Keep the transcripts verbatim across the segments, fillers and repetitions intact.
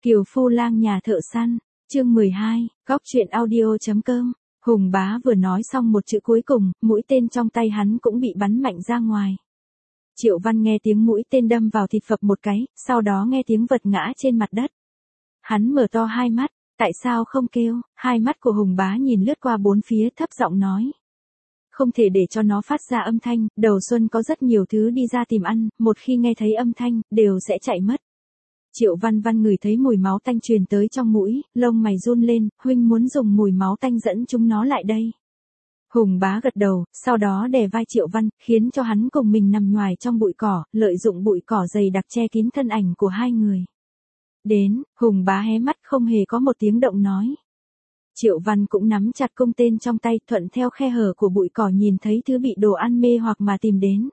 Kiều Phu Lang nhà thợ săn, chương mười hai, góc truyện audio chấm com. Hùng Bá vừa nói xong một chữ cuối cùng, mũi tên trong tay hắn cũng bị bắn mạnh ra ngoài. Triệu Văn nghe tiếng mũi tên đâm vào thịt phập một cái, sau đó nghe tiếng vật ngã trên mặt đất. Hắn mở to hai mắt, tại sao không kêu? Hai mắt của Hùng Bá nhìn lướt qua bốn phía, thấp giọng nói. Không thể để cho nó phát ra âm thanh, đầu xuân có rất nhiều thứ đi ra tìm ăn, một khi nghe thấy âm thanh, đều sẽ chạy mất. Triệu Văn Văn ngửi thấy mùi máu tanh truyền tới trong mũi, lông mày run lên, huynh muốn dùng mùi máu tanh dẫn chúng nó lại đây. Hùng Bá gật đầu, sau đó đè vai Triệu Văn, khiến cho hắn cùng mình nằm nhoài trong bụi cỏ, lợi dụng bụi cỏ dày đặc che kín thân ảnh của hai người. Đến, Hùng Bá hé mắt không hề có một tiếng động nói. Triệu Văn cũng nắm chặt cung tên trong tay, thuận theo khe hở của bụi cỏ nhìn thấy thứ bị đồ ăn mê hoặc mà tìm đến.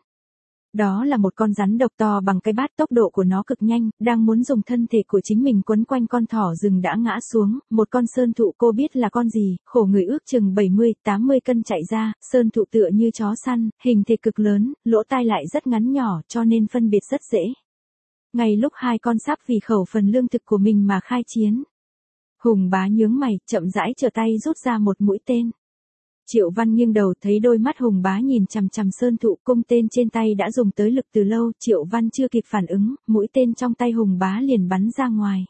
Đó là một con rắn độc to bằng cái bát, tốc độ của nó cực nhanh, đang muốn dùng thân thể của chính mình quấn quanh con thỏ rừng đã ngã xuống, một con sơn thụ cô biết là con gì, khổ người ước chừng bảy mươi, tám mươi cân chạy ra, sơn thụ tựa như chó săn, hình thể cực lớn, lỗ tai lại rất ngắn nhỏ cho nên phân biệt rất dễ. Ngay lúc hai con sắp vì khẩu phần lương thực của mình mà khai chiến. Hùng Bá nhướng mày, chậm rãi trở tay rút ra một mũi tên. Triệu Văn nghiêng đầu thấy đôi mắt Hùng Bá nhìn chằm chằm sơn thụ, cung tên trên tay đã dùng tới lực từ lâu, Triệu Văn chưa kịp phản ứng, mũi tên trong tay Hùng Bá liền bắn ra ngoài.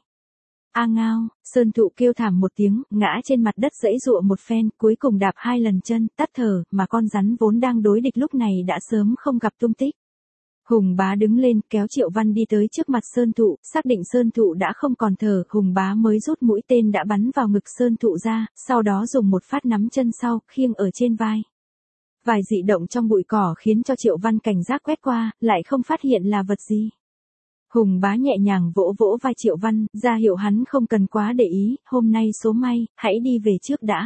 A ngao, sơn thụ kêu thảm một tiếng, ngã trên mặt đất giãy giụa một phen, cuối cùng đạp hai lần chân, tắt thở, mà con rắn vốn đang đối địch lúc này đã sớm không gặp tung tích. Hùng Bá đứng lên, kéo Triệu Văn đi tới trước mặt sơn thụ, xác định sơn thụ đã không còn thở, Hùng Bá mới rút mũi tên đã bắn vào ngực sơn thụ ra, sau đó dùng một phát nắm chân sau, khiêng ở trên vai. Vài dị động trong bụi cỏ khiến cho Triệu Văn cảnh giác quét qua, lại không phát hiện là vật gì. Hùng Bá nhẹ nhàng vỗ vỗ vai Triệu Văn, ra hiệu hắn không cần quá để ý, hôm nay số may, hãy đi về trước đã.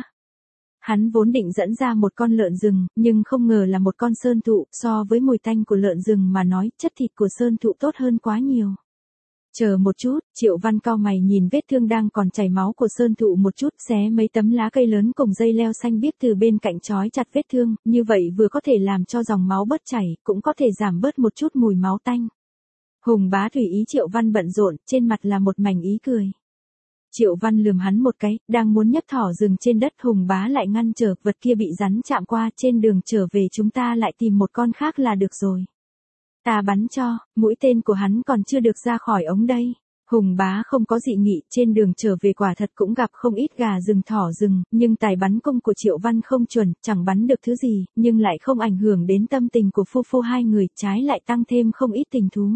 Hắn vốn định dẫn ra một con lợn rừng, nhưng không ngờ là một con sơn thụ, so với mùi tanh của lợn rừng mà nói, chất thịt của sơn thụ tốt hơn quá nhiều. Chờ một chút, Triệu Văn cau mày nhìn vết thương đang còn chảy máu của sơn thụ một chút, xé mấy tấm lá cây lớn cùng dây leo xanh biếc từ bên cạnh trói chặt vết thương, như vậy vừa có thể làm cho dòng máu bớt chảy, cũng có thể giảm bớt một chút mùi máu tanh. Hùng Bá tùy ý Triệu Văn bận rộn, trên mặt là một mảnh ý cười. Triệu Văn lườm hắn một cái, đang muốn nhấc thỏ rừng trên đất, Hùng Bá lại ngăn trở, vật kia bị rắn chạm qua, trên đường trở về chúng ta lại tìm một con khác là được rồi. Ta bắn cho, mũi tên của hắn còn chưa được ra khỏi ống đây. Hùng Bá không có dị nghị, trên đường trở về quả thật cũng gặp không ít gà rừng thỏ rừng, nhưng tài bắn cung của Triệu Văn không chuẩn, chẳng bắn được thứ gì, nhưng lại không ảnh hưởng đến tâm tình của phu phu hai người, trái lại tăng thêm không ít tình thú.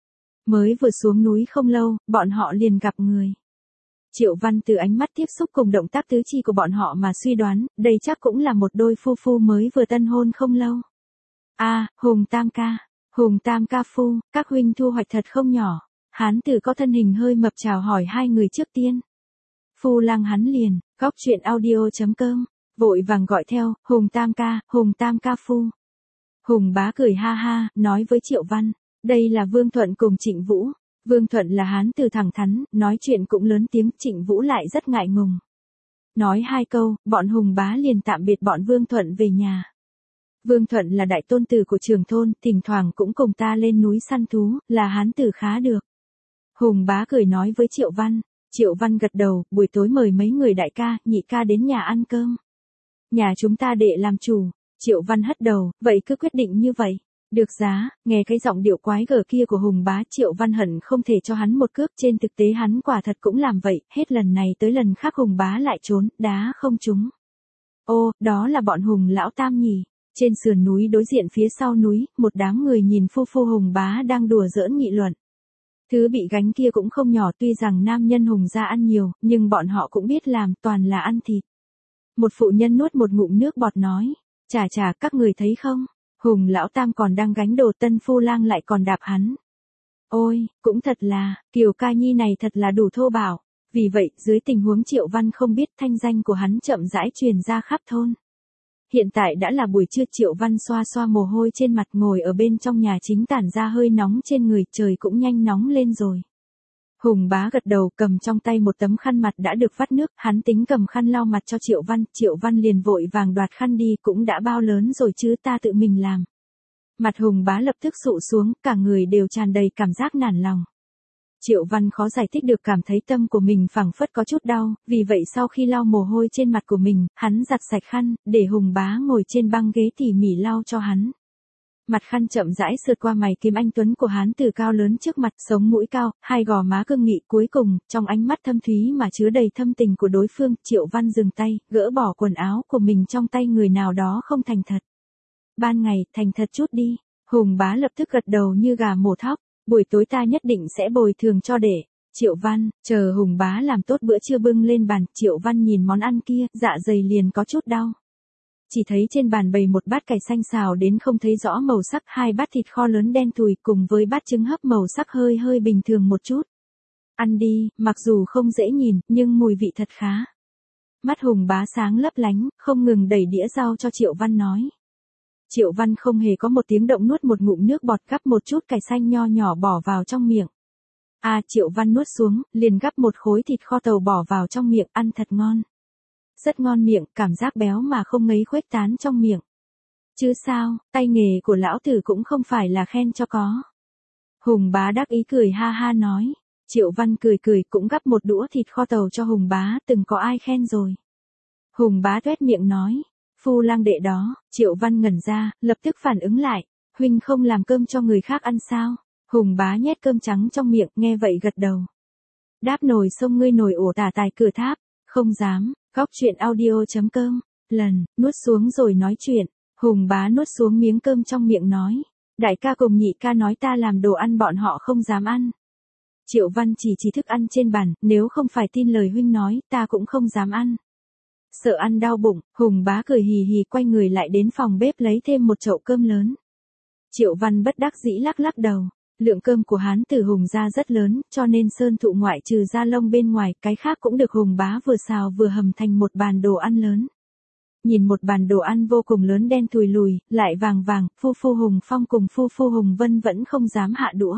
Mới vừa xuống núi không lâu, bọn họ liền gặp người. Triệu Văn từ ánh mắt tiếp xúc cùng động tác tứ chi của bọn họ mà suy đoán, đây chắc cũng là một đôi phu phu mới vừa tân hôn không lâu. A, à, Hùng Tam ca, Hùng Tam ca phu, các huynh thu hoạch thật không nhỏ. Hán tử có thân hình hơi mập chào hỏi hai người trước tiên. Phu Lang hắn liền, góc truyện audio chấm com, vội vàng gọi theo, Hùng Tam ca, Hùng Tam ca phu. Hùng Bá cười ha ha, nói với Triệu Văn, đây là Vương Thuận cùng Trịnh Vũ. Vương Thuận là hán tử thẳng thắn, nói chuyện cũng lớn tiếng, Trịnh Vũ lại rất ngại ngùng. Nói hai câu, bọn Hùng Bá liền tạm biệt bọn Vương Thuận về nhà. Vương Thuận là đại tôn tử của trưởng thôn, thỉnh thoảng cũng cùng ta lên núi săn thú, là hán tử khá được. Hùng Bá cười nói với Triệu Văn, Triệu Văn gật đầu, buổi tối mời mấy người đại ca, nhị ca đến nhà ăn cơm. Nhà chúng ta đệ làm chủ, Triệu Văn hất đầu, vậy cứ quyết định như vậy. Được giá, nghe cái giọng điệu quái gở kia của Hùng Bá, Triệu Văn hận không thể cho hắn một cước, trên thực tế hắn quả thật cũng làm vậy, hết lần này tới lần khác Hùng Bá lại trốn, đá không trúng. Ô, đó là bọn Hùng lão tam nhỉ. Trên sườn núi đối diện phía sau núi, một đám người nhìn phu phu Hùng Bá đang đùa giỡn nghị luận. Thứ bị gánh kia cũng không nhỏ, tuy rằng nam nhân Hùng gia ăn nhiều, nhưng bọn họ cũng biết làm, toàn là ăn thịt. Một phụ nhân nuốt một ngụm nước bọt nói, chà chà, các người thấy không? Hùng lão tam còn đang gánh đồ, tân phu lang lại còn đạp hắn. Ôi, cũng thật là, Kiều ca nhi này thật là đủ thô bạo. Vì vậy, dưới tình huống Triệu Văn không biết, thanh danh của hắn chậm rãi truyền ra khắp thôn. Hiện tại đã là buổi trưa, Triệu Văn xoa xoa mồ hôi trên mặt, ngồi ở bên trong nhà chính tản ra hơi nóng trên người, trời cũng nhanh nóng lên rồi. Hùng Bá gật đầu, cầm trong tay một tấm khăn mặt đã được vắt nước, hắn tính cầm khăn lau mặt cho Triệu Văn, Triệu Văn liền vội vàng đoạt khăn đi, cũng đã bao lớn rồi chứ, ta tự mình làm. Mặt Hùng Bá lập tức sụ xuống, cả người đều tràn đầy cảm giác nản lòng. Triệu Văn khó giải thích được, cảm thấy tâm của mình phảng phất có chút đau, vì vậy sau khi lau mồ hôi trên mặt của mình, hắn giặt sạch khăn, để Hùng Bá ngồi trên băng ghế tỉ mỉ lau cho hắn. Mặt khăn chậm rãi sượt qua mày kiếm anh tuấn của hắn từ cao lớn trước mặt, sống mũi cao, hai gò má cương nghị, cuối cùng, trong ánh mắt thâm thúy mà chứa đầy thâm tình của đối phương, Triệu Văn dừng tay, gỡ bỏ quần áo của mình trong tay người nào đó không thành thật. Ban ngày, thành thật chút đi. Hùng Bá lập tức gật đầu như gà mổ thóc, buổi tối ta nhất định sẽ bồi thường cho để. Triệu Văn, chờ Hùng Bá làm tốt bữa trưa bưng lên bàn, Triệu Văn nhìn món ăn kia, dạ dày liền có chút đau. Chỉ thấy trên bàn bày một bát cải xanh xào đến không thấy rõ màu sắc, hai bát thịt kho lớn đen thùi cùng với bát trứng hấp màu sắc hơi hơi bình thường một chút. Ăn đi, mặc dù không dễ nhìn, nhưng mùi vị thật khá. Mắt Hùng Bá sáng lấp lánh, không ngừng đẩy đĩa rau cho Triệu Văn nói. Triệu Văn không hề có một tiếng động nuốt một ngụm nước bọt, gắp một chút cải xanh nho nhỏ bỏ vào trong miệng. À, Triệu Văn nuốt xuống, liền gắp một khối thịt kho tàu bỏ vào trong miệng, ăn thật ngon. Rất ngon miệng, cảm giác béo mà không ngấy khuếch tán trong miệng. Chứ sao, tay nghề của lão tử cũng không phải là khen cho có. Hùng Bá đắc ý cười ha ha nói. Triệu Văn cười cười cũng gắp một đũa thịt kho tàu cho Hùng Bá, từng có ai khen rồi. Hùng Bá tuét miệng nói. Phu lang đệ đó. Triệu Văn ngẩn ra, lập tức phản ứng lại. Huynh không làm cơm cho người khác ăn sao? Hùng Bá nhét cơm trắng trong miệng, nghe vậy gật đầu. Đáp nồi sông ngươi nồi ổ tả tài cửa tháp. Không dám. Góc chuyện audio chấm com. Lần, nuốt xuống rồi nói chuyện. Hùng Bá nuốt xuống miếng cơm trong miệng nói. Đại ca cùng nhị ca nói ta làm đồ ăn bọn họ không dám ăn. Triệu Văn chỉ chỉ thức ăn trên bàn, nếu không phải tin lời huynh nói, ta cũng không dám ăn. Sợ ăn đau bụng, Hùng Bá cười hì hì quay người lại đến phòng bếp lấy thêm một chậu cơm lớn. Triệu Văn bất đắc dĩ lắc lắc đầu. Lượng cơm của hắn từ Hùng gia rất lớn, cho nên sơn thụ ngoại trừ da lông bên ngoài, cái khác cũng được Hùng Bá vừa xào vừa hầm thành một bàn đồ ăn lớn. Nhìn một bàn đồ ăn vô cùng lớn đen thùi lùi, lại vàng vàng, phu phu Hùng Phong cùng phu phu Hùng Vân vẫn không dám hạ đũa.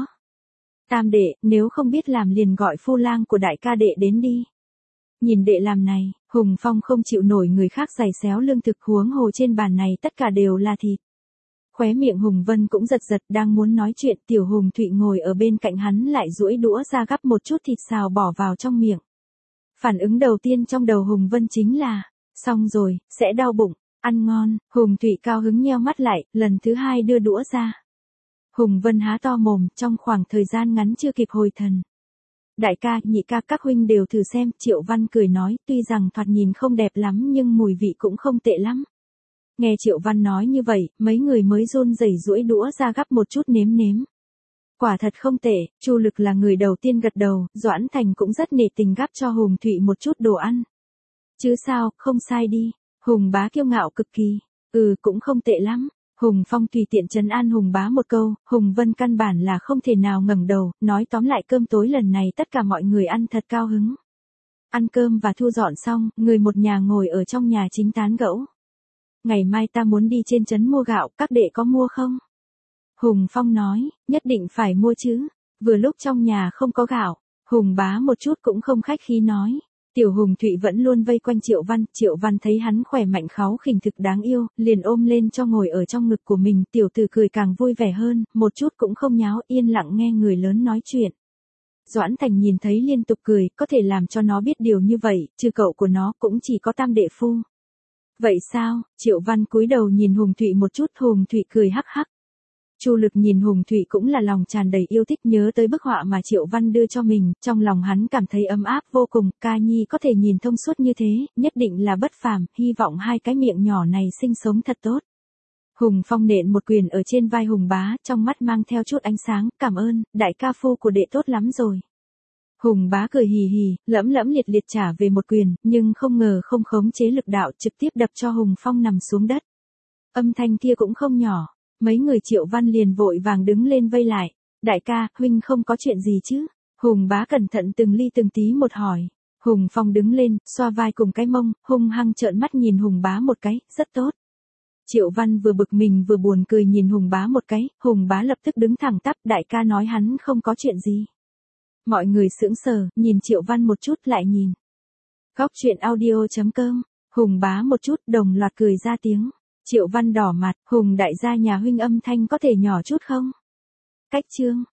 Tam đệ, nếu không biết làm liền gọi phu lang của đại ca đệ đến đi. Nhìn đệ làm này, Hùng Phong không chịu nổi người khác giày xéo lương thực, huống hồ trên bàn này tất cả đều là thịt. Khóe miệng Hùng Vân cũng giật giật, đang muốn nói chuyện, tiểu Hùng Thụy ngồi ở bên cạnh hắn lại duỗi đũa ra gắp một chút thịt xào bỏ vào trong miệng. Phản ứng đầu tiên trong đầu Hùng Vân chính là, xong rồi, sẽ đau bụng, ăn ngon. Hùng Thụy cao hứng nheo mắt lại, lần thứ hai đưa đũa ra. Hùng Vân há to mồm, trong khoảng thời gian ngắn chưa kịp hồi thần. Đại ca, nhị ca, các huynh đều thử xem. Triệu Văn cười nói, tuy rằng thoạt nhìn không đẹp lắm nhưng mùi vị cũng không tệ lắm. Nghe Triệu Văn nói như vậy, mấy người mới run rẩy duỗi đũa ra gắp một chút nếm nếm. Quả thật không tệ. Chu Lực là người đầu tiên gật đầu, Doãn Thành cũng rất nể tình gắp cho Hùng Thụy một chút đồ ăn. Chứ sao, không sai đi. Hùng Bá kiêu ngạo cực kỳ. Ừ, cũng không tệ lắm. Hùng Phong tùy tiện trấn an Hùng Bá một câu, Hùng Vân căn bản là không thể nào ngẩng đầu, nói tóm lại cơm tối lần này tất cả mọi người ăn thật cao hứng. Ăn cơm và thu dọn xong, người một nhà ngồi ở trong nhà chính tán gẫu. Ngày mai ta muốn đi trên trấn mua gạo, các đệ có mua không? Hùng Phong nói, nhất định phải mua chứ, vừa lúc trong nhà không có gạo. Hùng Bá một chút cũng không khách khí nói. Tiểu Hùng Thụy vẫn luôn vây quanh Triệu Văn, Triệu Văn thấy hắn khỏe mạnh kháu khỉnh thực đáng yêu, liền ôm lên cho ngồi ở trong ngực của mình, tiểu tử cười càng vui vẻ hơn, một chút cũng không nháo, yên lặng nghe người lớn nói chuyện. Doãn Thành nhìn thấy liên tục cười, có thể làm cho nó biết điều như vậy, trừ cậu của nó cũng chỉ có Tam đệ phu. Vậy sao? Triệu Văn cúi đầu nhìn Hùng Thụy một chút, Hùng Thụy cười hắc hắc. Chu Lực nhìn Hùng Thụy cũng là lòng tràn đầy yêu thích, nhớ tới bức họa mà Triệu Văn đưa cho mình, trong lòng hắn cảm thấy ấm áp vô cùng, ca nhi có thể nhìn thông suốt như thế, nhất định là bất phàm, hy vọng hai cái miệng nhỏ này sinh sống thật tốt. Hùng Phong nện một quyền ở trên vai Hùng Bá, trong mắt mang theo chút ánh sáng, cảm ơn, đại ca phu của đệ tốt lắm rồi. Hùng Bá cười hì hì, lẫm lẫm liệt liệt trả về một quyền, nhưng không ngờ không khống chế lực đạo, trực tiếp đập cho Hùng Phong nằm xuống đất. Âm thanh kia cũng không nhỏ. Mấy người Triệu Văn liền vội vàng đứng lên vây lại. Đại ca, huynh không có chuyện gì chứ? Hùng Bá cẩn thận từng ly từng tí một hỏi. Hùng Phong đứng lên, xoa vai cùng cái mông, hung hăng trợn mắt nhìn Hùng Bá một cái, rất tốt. Triệu Văn vừa bực mình vừa buồn cười nhìn Hùng Bá một cái, Hùng Bá lập tức đứng thẳng tắp, đại ca nói hắn không có chuyện gì. Mọi người sững sờ, nhìn Triệu Văn một chút lại nhìn. Góc chuyện audio chấm com, Hùng Bá một chút đồng loạt cười ra tiếng. Triệu Văn đỏ mặt, Hùng đại gia nhà huynh âm thanh có thể nhỏ chút không? Cách chương.